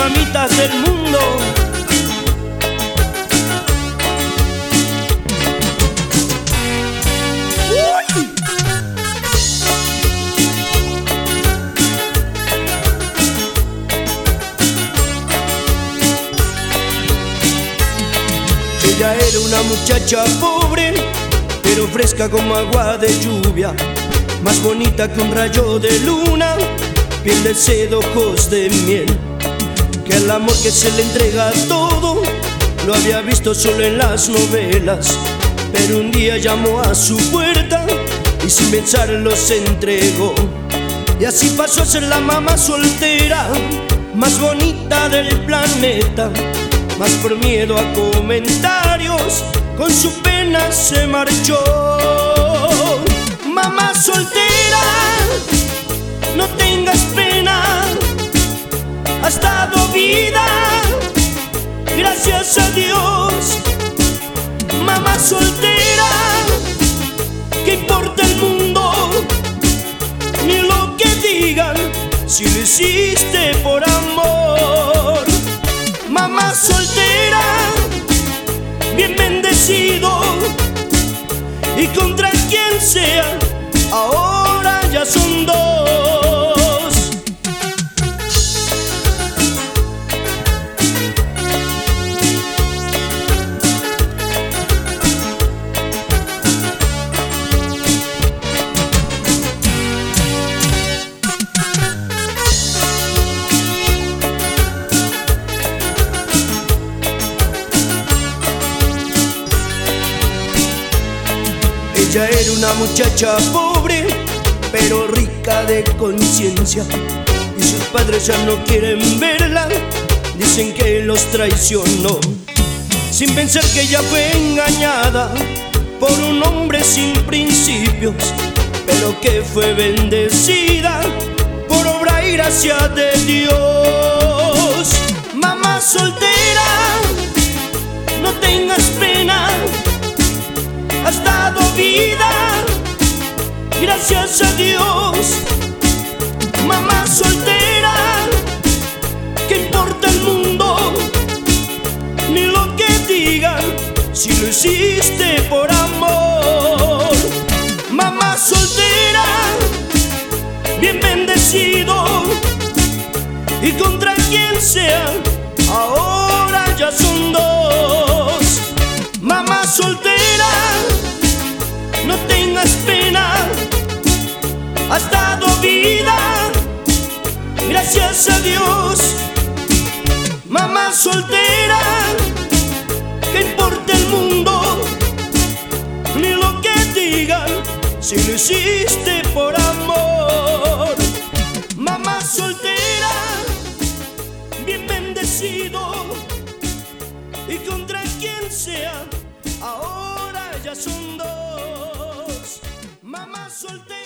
mamitas del mundo. ¡Uy! Ella era una muchacha pobre, pero fresca como agua de lluvia, más bonita que un rayo de luna, piel de seda, ojos de miel. Que el amor que se le entrega a todo lo había visto solo en las novelas, pero un día llamó a su puerta y sin pensarlo se entregó. Y así pasó a ser la mamá soltera más bonita del planeta. Mas por miedo a comentarios, con su pena se marchó. Mamá soltera, no tengas pena, has dado vida, gracias a Dios. Mamá soltera, ¿qué importa el mundo? Ni lo que digan, si lo hiciste por amor. Mamá soltera, bien bendecido, y contra quien sea, ahora ya son dos. Ella era una muchacha pobre, pero rica de conciencia, y sus padres ya no quieren verla, dicen que los traicionó, sin pensar que ella fue engañada por un hombre sin principios, pero que fue bendecida por obra y gracia de Dios. Mamá soltera, no tengas pena, has dado vida, gracias a Dios. Mamá soltera, ¿qué importa el mundo? Ni lo que digan, si lo hiciste por amor. Mamá soltera, bien bendecido, y contra quien sea, ahora ya son dos. Mamá soltera, no tengas pena, has dado vida, gracias a Dios. Mamá soltera, ¿qué importa el mundo? Ni lo que digan, si lo hiciste por amor. Mamá soltera, bien bendecido, y contra quien sea, ahora ya son dos. Mamá soltera.